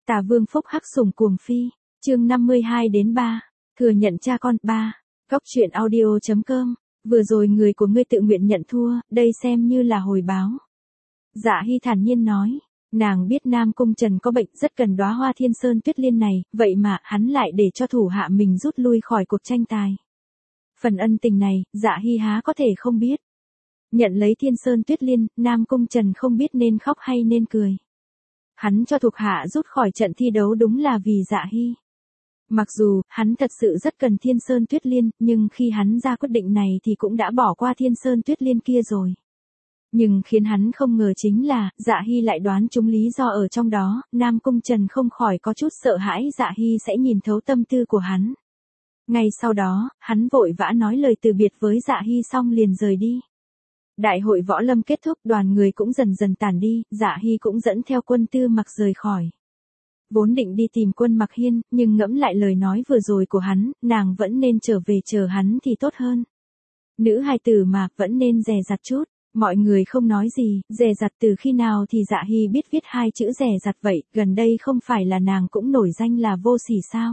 Tả Vương Phúc Hắc sủng cuồng phi, chương 52-3, thừa nhận cha con 3. Góc truyện audio.com, vừa rồi người của ngươi tự nguyện nhận thua, đây xem như là hồi báo. Dạ Hy thản nhiên nói, nàng biết Nam Cung Trần có bệnh rất cần đóa hoa Thiên Sơn Tuyết Liên này, vậy mà hắn lại để cho thủ hạ mình rút lui khỏi cuộc tranh tài. Phần ân tình này, Dạ Hy há có thể không biết. Nhận lấy Thiên Sơn Tuyết Liên, Nam Cung Trần không biết nên khóc hay nên cười. Hắn cho thuộc hạ rút khỏi trận thi đấu đúng là vì Dạ Hy. Mặc dù, hắn thật sự rất cần Thiên Sơn Tuyết Liên, nhưng khi hắn ra quyết định này thì cũng đã bỏ qua Thiên Sơn Tuyết Liên kia rồi. Nhưng khiến hắn không ngờ chính là, Dạ Hy lại đoán trúng lý do ở trong đó, Nam Cung Trần không khỏi có chút sợ hãi Dạ Hy sẽ nhìn thấu tâm tư của hắn. Ngay sau đó, hắn vội vã nói lời từ biệt với Dạ Hy xong liền rời đi. Đại hội võ lâm kết thúc, đoàn người cũng dần dần tản đi, Dạ Hy cũng dẫn theo Quân Tư Mặc rời khỏi. Vốn định đi tìm Quân Mặc Hiên, nhưng ngẫm lại lời nói vừa rồi của hắn, nàng vẫn nên trở về chờ hắn thì tốt hơn. Nữ hài tử mà, vẫn nên dè dặt chút. Mọi người không nói gì, dè dặt từ khi nào thì Dạ Hy biết viết hai chữ dè dặt vậy, gần đây không phải là nàng cũng nổi danh là vô sỉ sao.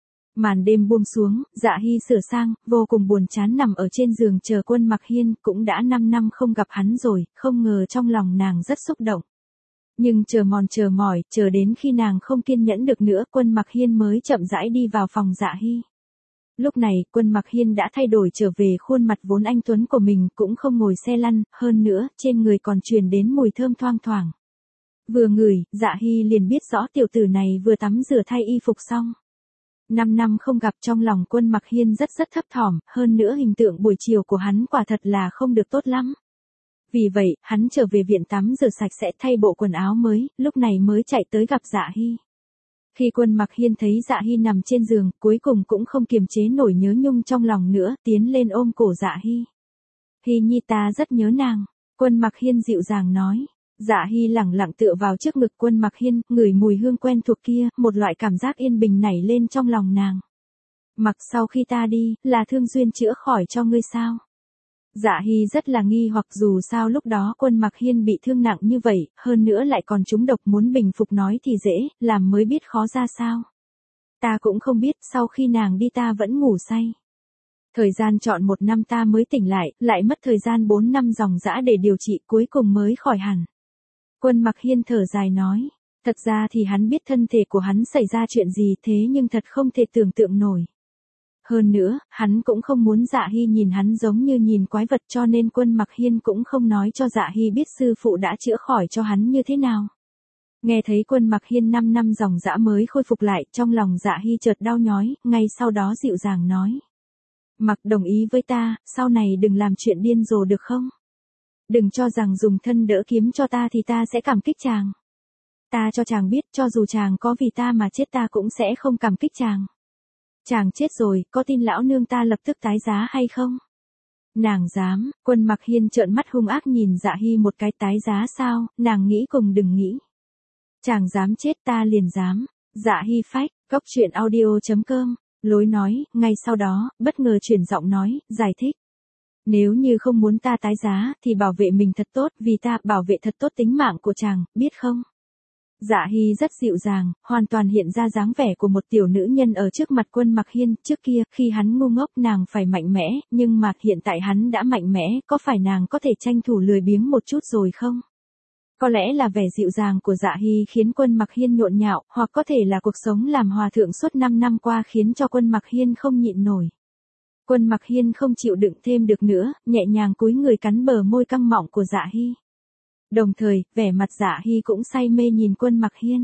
Màn đêm buông xuống, Dạ Hy sửa sang, vô cùng buồn chán nằm ở trên giường chờ Quân Mặc Hiên, cũng đã 5 năm không gặp hắn rồi, không ngờ trong lòng nàng rất xúc động. Nhưng chờ mỏi, chờ đến khi nàng không kiên nhẫn được nữa, Quân Mặc Hiên mới chậm rãi đi vào phòng Dạ Hy. Lúc này, Quân Mặc Hiên đã thay đổi trở về khuôn mặt vốn anh tuấn của mình, cũng không ngồi xe lăn, hơn nữa, trên người còn truyền đến mùi thơm thoang thoảng. Vừa ngửi, Dạ Hy liền biết rõ tiểu tử này vừa tắm rửa thay y phục xong. 5 năm không gặp, trong lòng Quân Mặc Hiên rất thấp thỏm, hơn nữa hình tượng buổi chiều của hắn quả thật là không được tốt lắm. Vì vậy, hắn trở về viện tắm rửa sạch sẽ thay bộ quần áo mới, lúc này mới chạy tới gặp Dạ Hy. Khi Quân Mặc Hiên thấy Dạ Hy nằm trên giường, cuối cùng cũng không kiềm chế nổi nhớ nhung trong lòng nữa, tiến lên ôm cổ Dạ Hy. Hy nhi ta rất nhớ nàng, Quân Mặc Hiên dịu dàng nói. Dạ Hy lẳng lặng tựa vào trước ngực Quân Mặc Hiên, ngửi mùi hương quen thuộc kia, một loại cảm giác yên bình nảy lên trong lòng nàng. Mặc sau khi ta đi, là thương duyên chữa khỏi cho ngươi sao? Dạ Hy rất là nghi hoặc, dù sao lúc đó Quân Mặc Hiên bị thương nặng như vậy, hơn nữa lại còn trúng độc, muốn bình phục nói thì dễ, làm mới biết khó ra sao. Ta cũng không biết, sau khi nàng đi ta vẫn ngủ say. Thời gian trọn 1 năm ta mới tỉnh lại mất thời gian 4 năm dòng dã để điều trị, cuối cùng mới khỏi hẳn. Quân Mặc Hiên thở dài nói, thật ra thì hắn biết thân thể của hắn xảy ra chuyện gì, thế nhưng thật không thể tưởng tượng nổi. Hơn nữa, hắn cũng không muốn Dạ Hy nhìn hắn giống như nhìn quái vật, cho nên Quân Mặc Hiên cũng không nói cho Dạ Hy biết sư phụ đã chữa khỏi cho hắn như thế nào. Nghe thấy Quân Mặc Hiên 5 năm dòng dã mới khôi phục lại, trong lòng Dạ Hy chợt đau nhói, ngay sau đó dịu dàng nói. Mặc đồng ý với ta, sau này đừng làm chuyện điên rồ được không? Đừng cho rằng dùng thân đỡ kiếm cho ta thì ta sẽ cảm kích chàng. Ta cho chàng biết, cho dù chàng có vì ta mà chết ta cũng sẽ không cảm kích chàng. Chàng chết rồi, có tin lão nương ta lập tức tái giá hay không? Nàng dám, Quân Mặc Hiên trợn mắt hung ác nhìn Dạ Hy một cái, tái giá sao, nàng nghĩ cùng đừng nghĩ. Chàng dám chết ta liền dám. Dạ Hy phách, góc truyện audio.com, lối nói, ngay sau đó, bất ngờ chuyển giọng nói, giải thích. Nếu như không muốn ta tái giá, thì bảo vệ mình thật tốt, vì ta bảo vệ thật tốt tính mạng của chàng, biết không? Dạ Hy rất dịu dàng, hoàn toàn hiện ra dáng vẻ của một tiểu nữ nhân ở trước mặt Quân Mặc Hiên. Trước kia, khi hắn ngu ngốc nàng phải mạnh mẽ, nhưng mà hiện tại hắn đã mạnh mẽ, có phải nàng có thể tranh thủ lười biếng một chút rồi không? Có lẽ là vẻ dịu dàng của Dạ Hy khiến Quân Mặc Hiên nhộn nhạo, hoặc có thể là cuộc sống làm hòa thượng suốt 5 năm qua khiến cho Quân Mặc Hiên không nhịn nổi. Quân Mặc Hiên không chịu đựng thêm được nữa, nhẹ nhàng cúi người cắn bờ môi căng mọng của Dạ Hy. Đồng thời, vẻ mặt Dạ Hy cũng say mê nhìn Quân Mặc Hiên.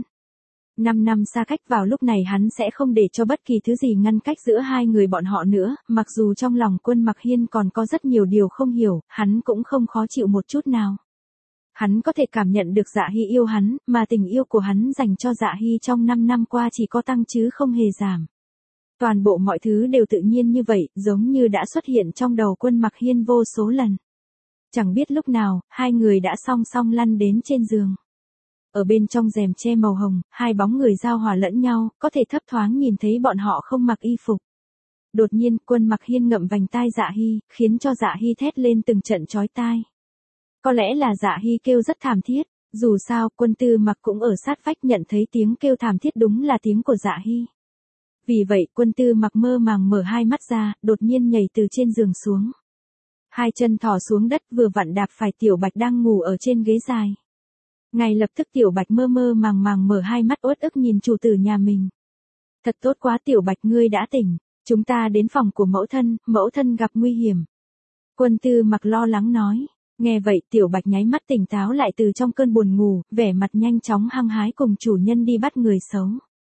5 năm xa cách, vào lúc này hắn sẽ không để cho bất kỳ thứ gì ngăn cách giữa hai người bọn họ nữa, mặc dù trong lòng Quân Mặc Hiên còn có rất nhiều điều không hiểu, hắn cũng không khó chịu một chút nào. Hắn có thể cảm nhận được Dạ Hy yêu hắn, mà tình yêu của hắn dành cho Dạ Hy trong 5 năm qua chỉ có tăng chứ không hề giảm. Toàn bộ mọi thứ đều tự nhiên như vậy, giống như đã xuất hiện trong đầu Quân Mặc Hiên vô số lần. Chẳng biết lúc nào, hai người đã song song lăn đến trên giường. Ở bên trong rèm che màu hồng, hai bóng người giao hòa lẫn nhau, có thể thấp thoáng nhìn thấy bọn họ không mặc y phục. Đột nhiên, Quân Mặc Hiên ngậm vành tai Dạ Hy, khiến cho Dạ Hy thét lên từng trận chói tai. Có lẽ là Dạ Hy kêu rất thảm thiết, Dù sao, Quân Tư Mặc cũng ở sát vách nhận thấy tiếng kêu thảm thiết đúng là tiếng của Dạ Hy. Vì vậy, Quân Tư Mặc mơ màng mở hai mắt ra, đột nhiên nhảy từ trên giường xuống. Hai chân thò xuống đất vừa vặn đạp phải Tiểu Bạch đang ngủ ở trên ghế dài. Ngay lập tức Tiểu Bạch mơ mơ màng màng mở hai mắt uất ức nhìn chủ tử nhà mình. Thật tốt quá Tiểu Bạch, ngươi đã tỉnh, chúng ta đến phòng của mẫu thân gặp nguy hiểm. Quân Tư Mặc lo lắng nói. Nghe vậy Tiểu Bạch nháy mắt tỉnh táo lại từ trong cơn buồn ngủ, vẻ mặt nhanh chóng hăng hái cùng chủ nhân đi bắt người xấu.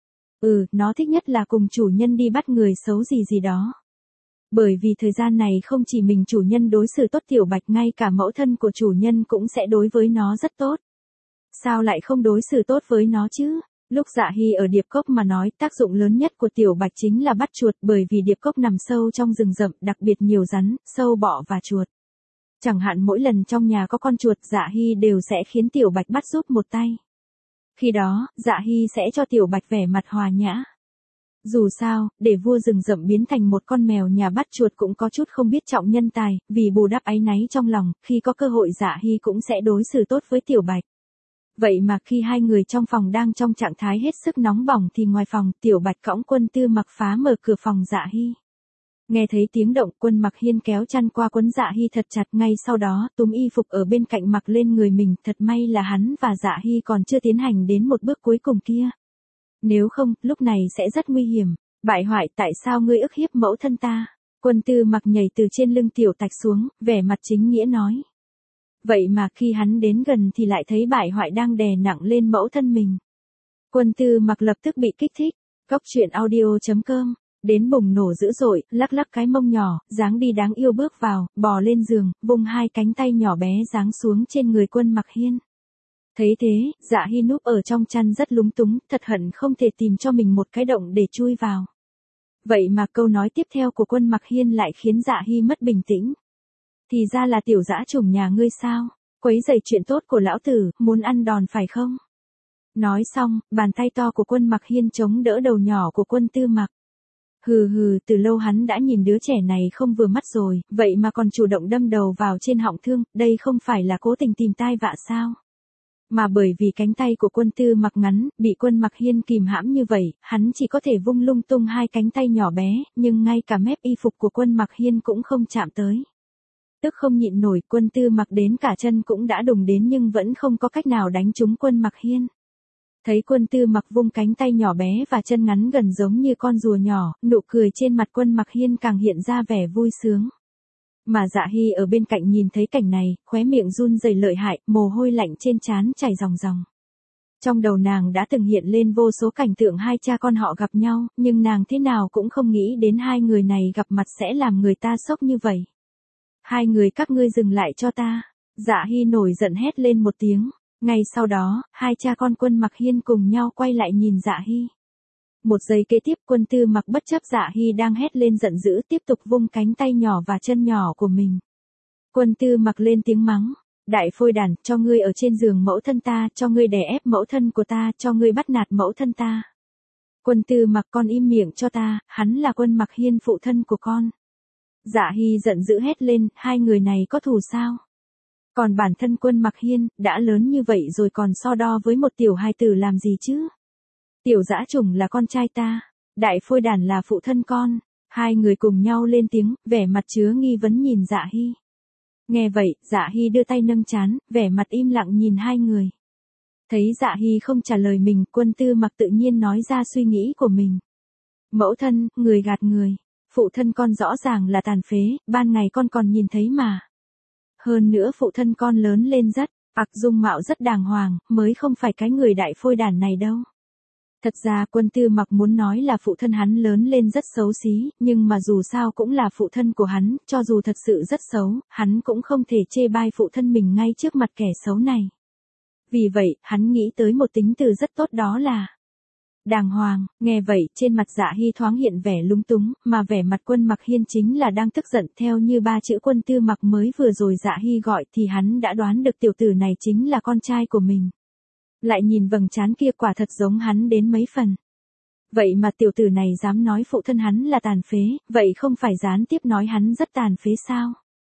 Nó thích nhất là cùng chủ nhân đi bắt người xấu gì đó. Bởi vì thời gian này không chỉ mình chủ nhân đối xử tốt Tiểu Bạch, ngay cả mẫu thân của chủ nhân cũng sẽ đối với nó rất tốt. Sao lại không đối xử tốt với nó chứ? Lúc Dạ Hy ở Điệp Cốc mà nói, tác dụng lớn nhất của Tiểu Bạch chính là bắt chuột, bởi vì Điệp Cốc nằm sâu trong rừng rậm, đặc biệt nhiều rắn, sâu bọ và chuột. Chẳng hạn mỗi lần trong nhà có con chuột, Dạ Hy đều sẽ khiến Tiểu Bạch bắt giúp một tay. Khi đó, Dạ Hy sẽ cho Tiểu Bạch vẻ mặt hòa nhã. Dù sao, để vua rừng rậm biến thành một con mèo nhà bắt chuột cũng có chút không biết trọng nhân tài, vì bù đắp áy náy trong lòng, khi có cơ hội Dạ Hy cũng sẽ đối xử tốt với Tiểu Bạch. Vậy mà khi hai người trong phòng đang trong trạng thái hết sức nóng bỏng thì ngoài phòng, Tiểu Bạch cõng Quân Tư Mặc phá mở cửa phòng Dạ Hy. Nghe thấy tiếng động, Quân Mặc Hiên kéo chăn qua quấn Dạ Hy thật chặt, ngay sau đó túm y phục ở bên cạnh mặc lên người mình, thật may là hắn và Dạ Hy còn chưa tiến hành đến một bước cuối cùng kia. Nếu không, lúc này sẽ rất nguy hiểm. Bại hoại, tại sao ngươi ức hiếp mẫu thân ta? Quân Tư Mặc nhảy từ trên lưng Tiểu Tạch xuống, vẻ mặt chính nghĩa nói. Vậy mà khi hắn đến gần thì lại thấy bại hoại đang đè nặng lên mẫu thân mình. Quân Tư Mặc lập tức bị kích thích. Cóc truyện audio.com. Đến bùng nổ dữ dội, lắc lắc cái mông nhỏ, dáng đi đáng yêu bước vào, bò lên giường, vung hai cánh tay nhỏ bé giáng xuống trên người Quân Mặc Hiên. Thấy thế, Dạ Hy núp ở trong chăn rất lúng túng, thật hận không thể tìm cho mình một cái động để chui vào. Vậy mà câu nói tiếp theo của Quân Mặc Hiên lại khiến Dạ Hy mất bình tĩnh. Thì ra là tiểu dã chủng nhà ngươi sao? Quấy rầy chuyện tốt của lão tử, muốn ăn đòn phải không? Nói xong, bàn tay to của Quân Mặc Hiên chống đỡ đầu nhỏ của Quân Tư Mặc. Từ lâu hắn đã nhìn đứa trẻ này không vừa mắt rồi, vậy mà còn chủ động đâm đầu vào trên họng thương, đây không phải là cố tình tìm tai vạ sao? Mà bởi vì cánh tay của Quân Tư Mặc ngắn, bị Quân Mặc Hiên kìm hãm như vậy, hắn chỉ có thể vung lung tung hai cánh tay nhỏ bé, nhưng ngay cả mép y phục của Quân Mặc Hiên cũng không chạm tới. Tức không nhịn nổi, Quân Tư Mặc đến cả chân cũng đã đụng đến nhưng vẫn không có cách nào đánh trúng Quân Mặc Hiên. Thấy Quân Tư Mặc vung cánh tay nhỏ bé và chân ngắn gần giống như con rùa nhỏ, nụ cười trên mặt Quân Mặc Hiên càng hiện ra vẻ vui sướng. Mà Dạ Hy ở bên cạnh nhìn thấy cảnh này, khóe miệng run rẩy lợi hại, mồ hôi lạnh trên trán chảy ròng ròng. Trong đầu nàng đã từng hiện lên vô số cảnh tượng hai cha con họ gặp nhau, nhưng nàng thế nào cũng không nghĩ đến hai người này gặp mặt sẽ làm người ta sốc như vậy. Hai người các ngươi dừng lại cho ta. Dạ Hy nổi giận hét lên một tiếng. Ngay sau đó, hai cha con Quân Mặc Hiên cùng nhau quay lại nhìn Dạ Hy. Một giây kế tiếp, Quân Tư Mặc bất chấp Dạ Hy đang hét lên giận dữ tiếp tục vung cánh tay nhỏ và chân nhỏ của mình. Quân Tư Mặc lên tiếng mắng. Đại phôi đản, cho ngươi ở trên giường mẫu thân ta, cho ngươi đè ép mẫu thân của ta, cho ngươi bắt nạt mẫu thân ta. Quân Tư Mặc, con im miệng cho ta, hắn là Quân Mặc Hiên phụ thân của con. Dạ Hy giận dữ hét lên, hai người này có thù sao? Còn bản thân Quân Mặc Hiên, đã lớn như vậy rồi còn so đo với một tiểu hài tử làm gì chứ? Tiểu dã chủng là con trai ta, đại phôi đản là phụ thân con. Hai người cùng nhau lên tiếng, vẻ mặt chứa nghi vấn nhìn Dạ Hy. Nghe vậy, Dạ Hy đưa tay nâng trán, vẻ mặt im lặng nhìn hai người. Thấy Dạ Hy không trả lời mình, Quân Tư Mặc tự nhiên nói ra suy nghĩ của mình. Mẫu thân, người gạt người. Phụ thân con rõ ràng là tàn phế, ban ngày con còn nhìn thấy mà. Hơn nữa phụ thân con lớn lên rất, dung mạo rất đàng hoàng, mới không phải cái người đại phôi đản này đâu. Thật ra Quân Tư Mặc muốn nói là phụ thân hắn lớn lên rất xấu xí, nhưng mà dù sao cũng là phụ thân của hắn, cho dù thật sự rất xấu, hắn cũng không thể chê bai phụ thân mình ngay trước mặt kẻ xấu này. Vì vậy, hắn nghĩ tới một tính từ rất tốt, đó là đàng hoàng. Nghe vậy, trên mặt Dạ Hy thoáng hiện vẻ lúng túng, mà vẻ mặt Quân Mặc Hiên chính là đang tức giận. Theo như ba chữ Quân Tư Mặc mới vừa rồi Dạ Hy gọi thì hắn đã đoán được tiểu tử này chính là con trai của mình. Lại nhìn vầng trán kia quả thật giống hắn đến mấy phần. Vậy mà tiểu tử này dám nói phụ thân hắn là tàn phế, vậy không phải gián tiếp nói hắn rất tàn phế sao?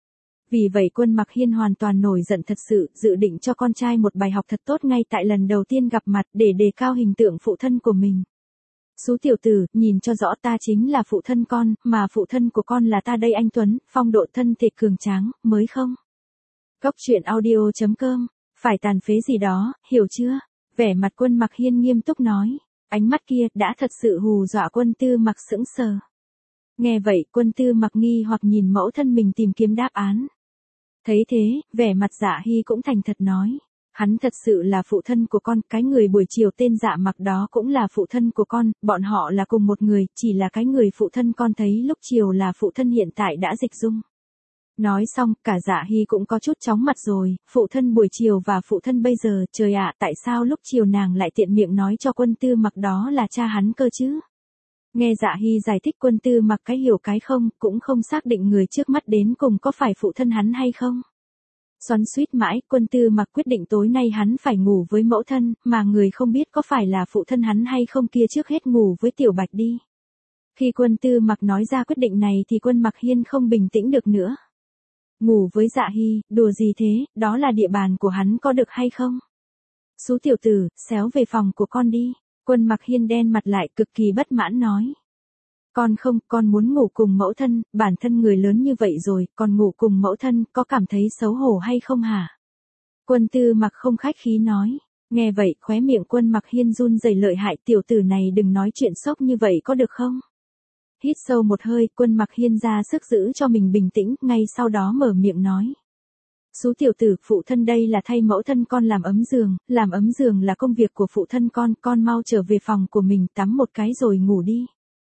Vì vậy Quân Mặc Hiên hoàn toàn nổi giận thật sự, dự định cho con trai một bài học thật tốt ngay tại lần đầu tiên gặp mặt để đề cao hình tượng phụ thân của mình. Xú tiểu tử, nhìn cho rõ ta chính là phụ thân con, mà phụ thân của con là ta đây anh Tuấn, phong độ thân thể cường tráng, mới không? Góc truyện audio.com, phải tàn phế gì đó, hiểu chưa? Vẻ mặt Quân Mặc Hiên nghiêm túc nói, ánh mắt kia đã thật sự hù dọa Quân Tư Mặc sững sờ. Nghe vậy Quân Tư Mặc nghi hoặc nhìn mẫu thân mình tìm kiếm đáp án. Thấy thế, vẻ mặt Dạ Hy cũng thành thật nói. Hắn thật sự là phụ thân của con, cái người buổi chiều tên Dạ Mặc đó cũng là phụ thân của con, bọn họ là cùng một người, chỉ là cái người phụ thân con thấy lúc chiều là phụ thân hiện tại đã dịch dung. Nói xong, cả Dạ Hy cũng có chút chóng mặt rồi, phụ thân buổi chiều và phụ thân bây giờ, trời ạ, tại sao lúc chiều nàng lại tiện miệng nói cho Quân Tư Mặc đó là cha hắn cơ chứ? Nghe Dạ Hy giải thích Quân Tư Mặc cái hiểu cái không, cũng không xác định người trước mắt đến cùng có phải phụ thân hắn hay không. Xoắn xuýt mãi, Quân Tư Mặc quyết định tối nay hắn phải ngủ với mẫu thân, mà người không biết có phải là phụ thân hắn hay không kia trước hết ngủ với Tiểu Bạch đi. Khi Quân Tư Mặc nói ra quyết định này thì Quân Mặc Hiên không bình tĩnh được nữa. Ngủ với Dạ Hy, đùa gì thế, đó là địa bàn của hắn có được hay không? Xú tiểu tử, xéo về phòng của con đi. Quân Mặc Hiên đen mặt lại cực kỳ bất mãn nói. Con không, con muốn ngủ cùng mẫu thân, bản thân người lớn như vậy rồi, còn ngủ cùng mẫu thân, có cảm thấy xấu hổ hay không hả? Quân Tư Mặc không khách khí nói. Nghe vậy, khóe miệng Quân Mặc Hiên run rẩy lợi hại, tiểu tử này đừng nói chuyện sốc như vậy có được không? Hít sâu một hơi, Quân Mặc Hiên ra sức giữ cho mình bình tĩnh, ngay sau đó mở miệng nói. Xú tiểu tử, phụ thân đây là thay mẫu thân con làm ấm giường là công việc của phụ thân con mau trở về phòng của mình tắm một cái rồi ngủ đi.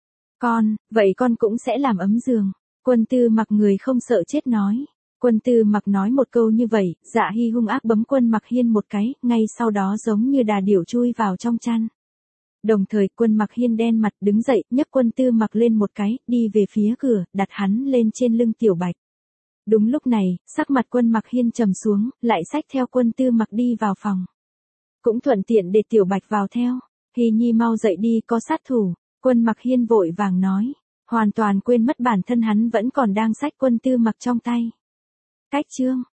Vậy con cũng sẽ làm ấm giường. Quân Tư Mặc người không sợ chết nói. Quân Tư Mặc nói một câu như vậy, Dạ Hy hung ác bấm Quân Mặc Hiên một cái, ngay sau đó giống như đà điểu chui vào trong chăn. Đồng thời Quân Mặc Hiên đen mặt đứng dậy, nhấc Quân Tư Mặc lên một cái, đi về phía cửa, đặt hắn lên trên lưng Tiểu Bạch. Đúng lúc này, sắc mặt Quân Mặc Hiên trầm xuống, lại xách theo Quân Tư Mặc đi vào phòng. Cũng thuận tiện để Tiểu Bạch vào theo. Hy Nhi mau dậy đi, có sát thủ. Quân Mặc Hiên vội vàng nói. Hoàn toàn quên mất bản thân hắn vẫn còn đang xách Quân Tư Mặc trong tay. Cách chương.